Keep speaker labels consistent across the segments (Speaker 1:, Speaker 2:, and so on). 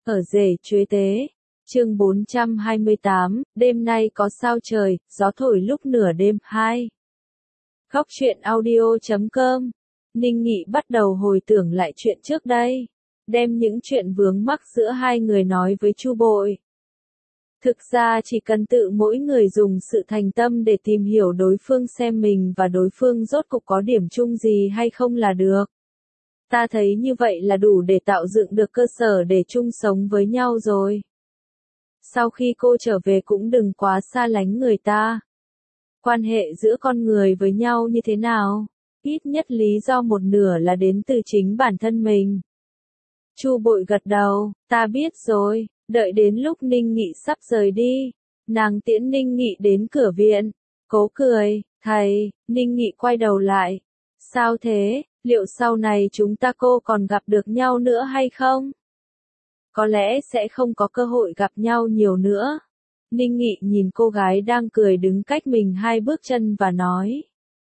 Speaker 1: Ở rể chuế tế, chương 428, đêm nay có sao trời, gió thổi lúc nửa đêm 2. Góc truyện audio.com. Ninh Nghị bắt đầu hồi tưởng lại chuyện trước đây, đem những chuyện vướng mắc giữa hai người nói với Chu Bội. Thực ra chỉ cần tự mỗi người dùng sự thành tâm để tìm hiểu đối phương xem mình và đối phương rốt cục có điểm chung gì hay không là được. Ta thấy như vậy là đủ để tạo dựng được cơ sở để chung sống với nhau rồi. Sau khi cô trở về cũng đừng quá xa lánh người ta. Quan hệ giữa con người với nhau như thế nào? Ít nhất lý do một nửa là đến từ chính bản thân mình. Chu Bội gật đầu, ta biết rồi, đợi đến lúc Ninh Nghị sắp rời đi. Nàng tiễn Ninh Nghị đến cửa viện, cố cười, thầy, Ninh Nghị quay đầu lại. Sao thế, liệu sau này chúng ta cô còn gặp được nhau nữa hay không? Có lẽ sẽ không có cơ hội gặp nhau nhiều nữa. Ninh Nghị nhìn cô gái đang cười đứng cách mình 2 bước chân và nói.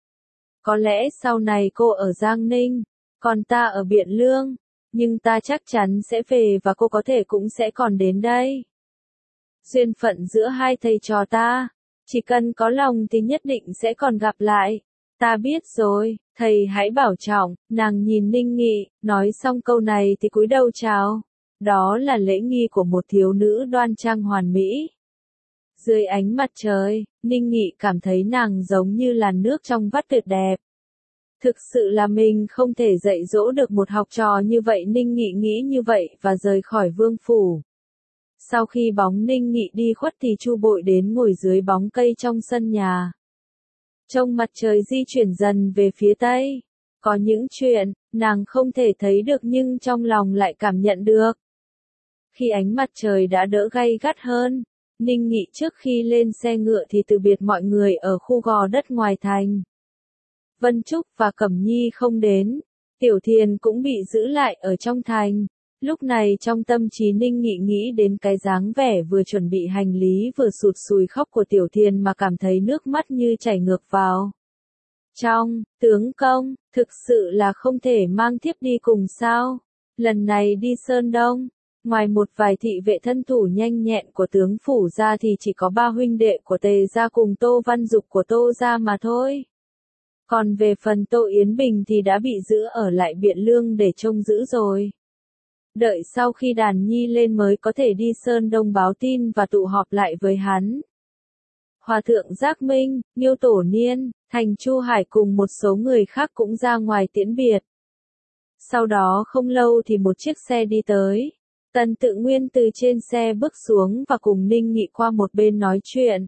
Speaker 1: Có lẽ sau này cô ở Giang Ninh, còn ta ở Biện Lương, nhưng ta chắc chắn sẽ về và cô có thể cũng sẽ còn đến đây. Duyên phận giữa hai thầy trò ta, chỉ cần có lòng thì nhất định sẽ còn gặp lại. Ta biết rồi, thầy hãy bảo trọng. Nàng nhìn Ninh Nghị, nói xong câu này thì cúi đầu chào. Đó là lễ nghi của một thiếu nữ đoan trang hoàn mỹ. Dưới ánh mặt trời, Ninh Nghị cảm thấy nàng giống như làn nước trong vắt tuyệt đẹp. Thực sự là mình không thể dạy dỗ được một học trò như vậy. Ninh Nghị nghĩ như vậy và rời khỏi vương phủ. Sau khi bóng Ninh Nghị đi khuất thì Chu Bội đến ngồi dưới bóng cây trong sân nhà. Trông mặt trời di chuyển dần về phía tây. Có những chuyện, nàng không thể thấy được nhưng trong lòng lại cảm nhận được. Khi ánh mặt trời đã đỡ gay gắt hơn, Ninh Nghị trước khi lên xe ngựa thì từ biệt mọi người ở khu gò đất ngoài thành. Vân Trúc và Cẩm Nhi không đến, Tiểu Thiền cũng bị giữ lại ở trong thành. Lúc này trong tâm trí Ninh Nghị nghĩ đến cái dáng vẻ vừa chuẩn bị hành lý vừa sụt sùi khóc của Tiểu Thiền mà cảm thấy nước mắt như chảy ngược vào. Tướng công, thực sự là không thể mang thiếp đi cùng sao? Lần này đi Sơn Đông, ngoài một vài thị vệ thân thủ nhanh nhẹn của tướng phủ ra thì chỉ có 3 huynh đệ của Tề gia cùng Tô Văn Dục của Tô gia mà thôi. Còn về phần Tô Yến Bình thì đã bị giữ ở lại Biện Lương để trông giữ rồi. Đợi sau khi Đàn Nhi lên mới có thể đi Sơn Đông báo tin và tụ họp lại với hắn. Hòa thượng Giác Minh, Nghiêu Tổ Niên, Thành Chu Hải cùng một số người khác cũng ra ngoài tiễn biệt. Sau đó không lâu thì một chiếc xe đi tới. Tần Tự Nguyên từ trên xe bước xuống và cùng Ninh Nghị qua một bên nói chuyện.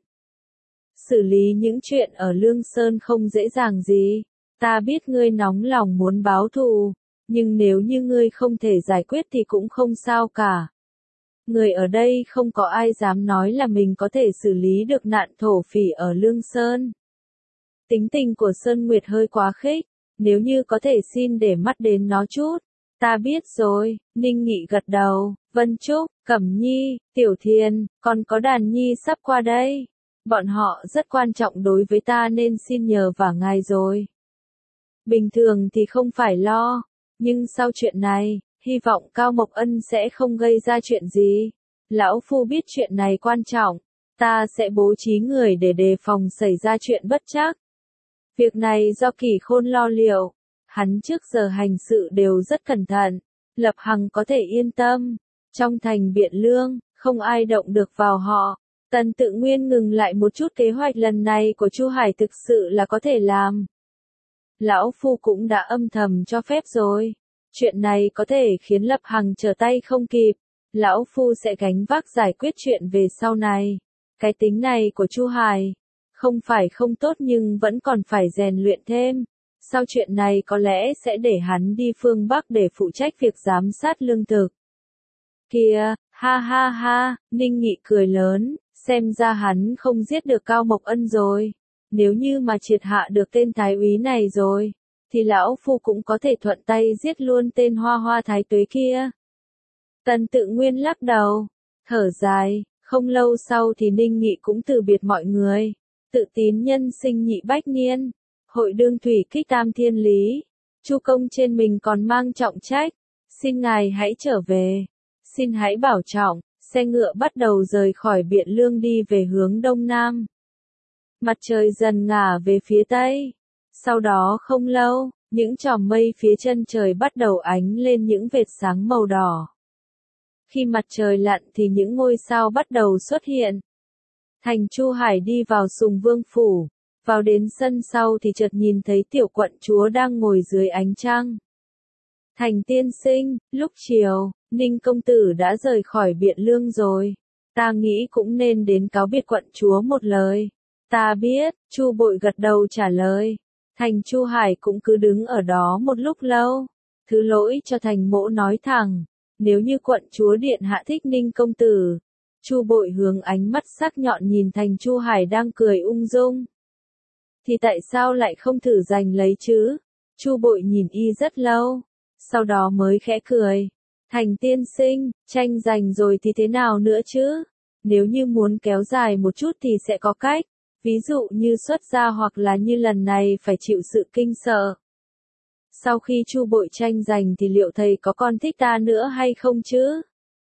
Speaker 1: Xử lý những chuyện ở Lương Sơn không dễ dàng gì. Ta biết ngươi nóng lòng muốn báo thù, nhưng nếu như ngươi không thể giải quyết thì cũng không sao cả. Người ở đây không có ai dám nói là mình có thể xử lý được nạn thổ phỉ ở Lương Sơn. Tính tình của Sơn Nguyệt hơi quá khích, nếu như có thể xin để mắt đến nó chút. Ta biết rồi, Ninh Nghị gật đầu. Vân Trúc, Cẩm Nhi, Tiểu Thiền, còn có Đàn Nhi sắp qua đây. Bọn họ rất quan trọng đối với ta nên xin nhờ vả ngài rồi. Bình thường thì không phải lo, nhưng sau chuyện này, hy vọng Cao Mộc Ân sẽ không gây ra chuyện gì. Lão Phu biết chuyện này quan trọng, ta sẽ bố trí người để đề phòng xảy ra chuyện bất trắc. Việc này do Kỷ Khôn lo liệu, hắn trước giờ hành sự đều rất cẩn thận, Lập Hằng có thể yên tâm. Trong thành Biện Lương, không ai động được vào họ. Tần Tự Nguyên ngừng lại một chút, kế hoạch lần này của Chu Hải thực sự là có thể làm. Lão Phu cũng đã âm thầm cho phép rồi. Chuyện này có thể khiến Lập Hằng trở tay không kịp. Lão Phu sẽ gánh vác giải quyết chuyện về sau này. Cái tính này của Chu Hải, không phải không tốt nhưng vẫn còn phải rèn luyện thêm. Sau chuyện này có lẽ sẽ để hắn đi phương Bắc để phụ trách việc giám sát lương thực. Kìa, ha ha ha, Ninh Nghị cười lớn, xem ra hắn không giết được Cao Mộc Ân rồi. Nếu như mà triệt hạ được tên thái úy này rồi, thì lão Phu cũng có thể thuận tay giết luôn tên Hoa Hoa thái tuế kia. Tần Tự Nguyên lắc đầu, thở dài, không lâu sau thì Ninh Nghị cũng từ biệt mọi người. Tự Tín nhân sinh nhị bách niên, hội đương thủy kích tam thiên lý. Chu công trên mình còn mang trọng trách, xin ngài hãy trở về. Xin hãy bảo trọng, xe ngựa bắt đầu rời khỏi Biện Lương đi về hướng đông nam. Mặt trời dần ngả về phía tây. Sau đó không lâu, những chòm mây phía chân trời bắt đầu ánh lên những vệt sáng màu đỏ. Khi mặt trời lặn thì những ngôi sao bắt đầu xuất hiện. Thành Chu Hải đi vào Sùng Vương Phủ. Vào đến sân sau thì chợt nhìn thấy tiểu quận chúa đang ngồi dưới ánh trăng. Thành tiên sinh, lúc chiều, Ninh công tử đã rời khỏi Biện Lương rồi. Ta nghĩ cũng nên đến cáo biệt quận chúa một lời. Ta biết, Chu Bội gật đầu trả lời. Thành Chu Hải cũng cứ đứng ở đó một lúc lâu. Thứ lỗi cho Thành Mỗ nói thẳng, nếu như quận chúa điện hạ thích Ninh công tử. Chu Bội hướng ánh mắt sắc nhọn nhìn Thành Chu Hải đang cười ung dung. Thì tại sao lại không thử giành lấy chứ? Chu Bội nhìn y rất lâu, sau đó mới khẽ cười. Thành tiên sinh, tranh giành rồi thì thế nào nữa chứ? Nếu như muốn kéo dài một chút thì sẽ có cách, ví dụ như xuất gia hoặc là như lần này phải chịu sự kinh sợ. Sau khi Chu Bội tranh giành thì liệu thầy có còn thích ta nữa hay không chứ?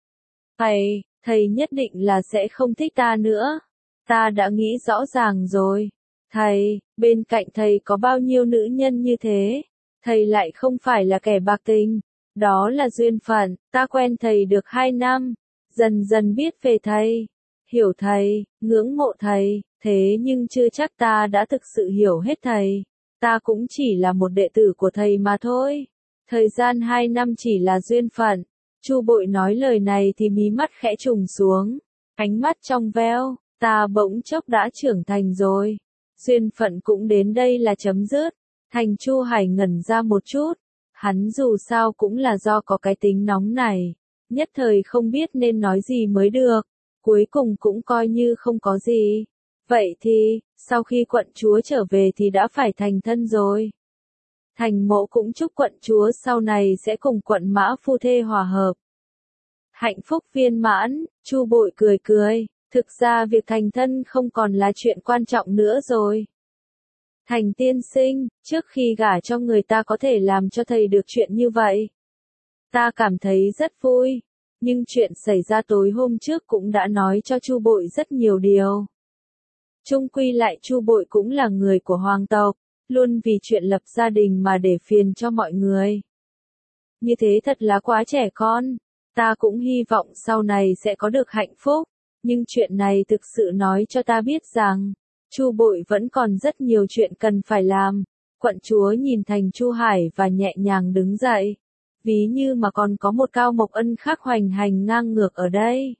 Speaker 1: Thầy nhất định là sẽ không thích ta nữa. Ta đã nghĩ rõ ràng rồi. Thầy, bên cạnh thầy có bao nhiêu nữ nhân như thế? Thầy lại không phải là kẻ bạc tình. Đó là duyên phận, ta quen thầy được 2 năm. Dần dần biết về thầy. Hiểu thầy, ngưỡng mộ thầy, thế nhưng chưa chắc ta đã thực sự hiểu hết thầy. Ta cũng chỉ là một đệ tử của thầy mà thôi. Thời gian 2 năm chỉ là duyên phận. Chu Bội nói lời này thì mí mắt khẽ trùng xuống. Ánh mắt trong veo, ta bỗng chốc đã trưởng thành rồi. Duyên phận cũng đến đây là chấm dứt. Thành Chu Hải ngẩn ra một chút. Hắn dù sao cũng là do có cái tính nóng này. Nhất thời không biết nên nói gì mới được. Cuối cùng cũng coi như không có gì. Vậy thì, sau khi quận chúa trở về thì đã phải thành thân rồi. Thành Mỗ cũng chúc quận chúa sau này sẽ cùng quận Mã phu thê hòa hợp. Hạnh phúc viên mãn, Chu Bội cười cười. Thực ra việc thành thân không còn là chuyện quan trọng nữa rồi. Thành tiên sinh, trước khi gả cho người ta có thể làm cho thầy được chuyện như vậy. Ta cảm thấy rất vui. Nhưng chuyện xảy ra tối hôm trước cũng đã nói cho Chu Bội rất nhiều điều. Chung quy lại Chu Bội cũng là người của hoàng tộc, luôn vì chuyện lập gia đình mà để phiền cho mọi người. Như thế thật là quá trẻ con. Ta cũng hy vọng sau này sẽ có được hạnh phúc. Nhưng chuyện này thực sự nói cho ta biết rằng, Chu Bội vẫn còn rất nhiều chuyện cần phải làm. Quận chúa nhìn Thành Chu Hải và nhẹ nhàng đứng dậy. Ví như mà còn có một Cao Mộc Ân khác hoành hành ngang ngược ở đây.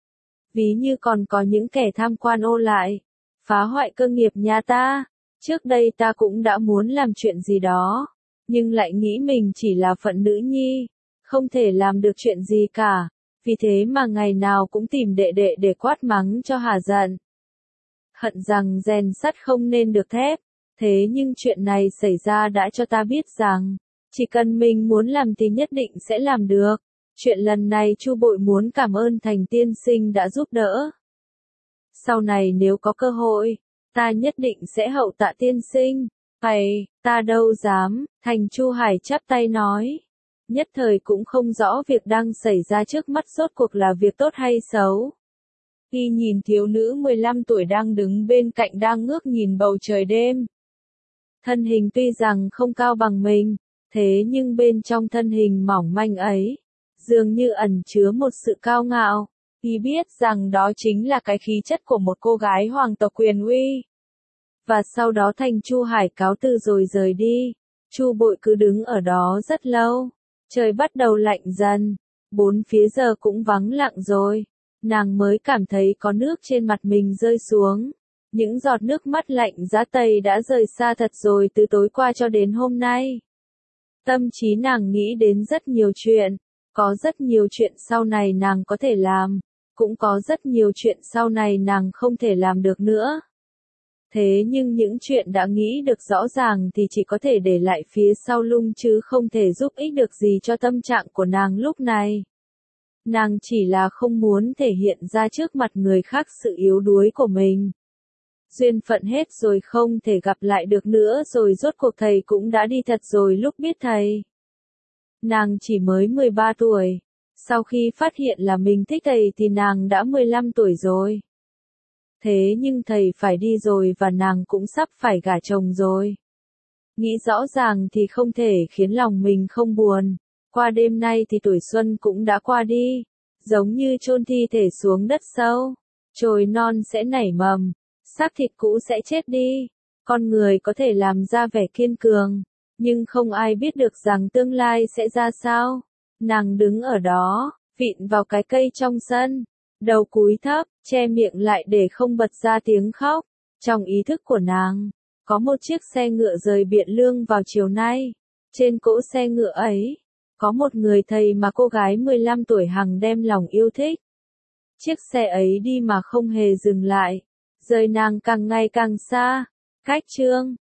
Speaker 1: Ví như còn có những kẻ tham quan ô lại, phá hoại cơ nghiệp nhà ta. Trước đây ta cũng đã muốn làm chuyện gì đó, nhưng lại nghĩ mình chỉ là phận nữ nhi, không thể làm được chuyện gì cả. Vì thế mà ngày nào cũng tìm đệ đệ để quát mắng cho hả giận. Hận rằng rèn sắt không nên được thép. Thế nhưng chuyện này xảy ra đã cho ta biết rằng, chỉ cần mình muốn làm thì nhất định sẽ làm được. Chuyện lần này Chu Bội muốn cảm ơn Thành tiên sinh đã giúp đỡ. Sau này nếu có cơ hội, ta nhất định sẽ hậu tạ tiên sinh. Ta đâu dám, Thành Chu Hải chắp tay nói. Nhất thời cũng không rõ việc đang xảy ra trước mắt rốt cuộc là việc tốt hay xấu. Y nhìn thiếu nữ 15 tuổi đang đứng bên cạnh đang ngước nhìn bầu trời đêm. Thân hình tuy rằng không cao bằng mình, thế nhưng bên trong thân hình mỏng manh ấy, dường như ẩn chứa một sự cao ngạo. Y biết rằng đó chính là cái khí chất của một cô gái hoàng tộc quyền uy. Và sau đó Thành Chu Hải cáo từ rồi rời đi. Chu Bội cứ đứng ở đó rất lâu. Trời bắt đầu lạnh dần. Bốn phía giờ cũng vắng lặng rồi. Nàng mới cảm thấy có nước trên mặt mình rơi xuống. Những giọt nước mắt lạnh giá tây đã rời xa thật rồi từ tối qua cho đến hôm nay. Tâm trí nàng nghĩ đến rất nhiều chuyện. Có rất nhiều chuyện sau này nàng có thể làm. Cũng có rất nhiều chuyện sau này nàng không thể làm được nữa. Thế nhưng những chuyện đã nghĩ được rõ ràng thì chỉ có thể để lại phía sau lưng chứ không thể giúp ích được gì cho tâm trạng của nàng lúc này. Nàng chỉ là không muốn thể hiện ra trước mặt người khác sự yếu đuối của mình. Duyên phận hết rồi không thể gặp lại được nữa rồi rốt cuộc thầy cũng đã đi thật rồi lúc biết thầy. Nàng chỉ mới 13 tuổi. Sau khi phát hiện là mình thích thầy thì nàng đã 15 tuổi rồi. Thế nhưng thầy phải đi rồi và nàng cũng sắp phải gả chồng rồi. Nghĩ rõ ràng thì không thể khiến lòng mình không buồn. Qua đêm nay thì tuổi xuân cũng đã qua đi. Giống như chôn thi thể xuống đất sâu. Chồi non sẽ nảy mầm. Xác thịt cũ sẽ chết đi. Con người có thể làm ra vẻ kiên cường. Nhưng không ai biết được rằng tương lai sẽ ra sao. Nàng đứng ở đó, vịn vào cái cây trong sân. Đầu cúi thấp, che miệng lại để không bật ra tiếng khóc. Trong ý thức của nàng, có một chiếc xe ngựa rời Biện Lương vào chiều nay. Trên cỗ xe ngựa ấy, có một người thầy mà cô gái 15 tuổi hằng đem lòng yêu thích. Chiếc xe ấy đi mà không hề dừng lại, rời nàng càng ngày càng xa. Cách chương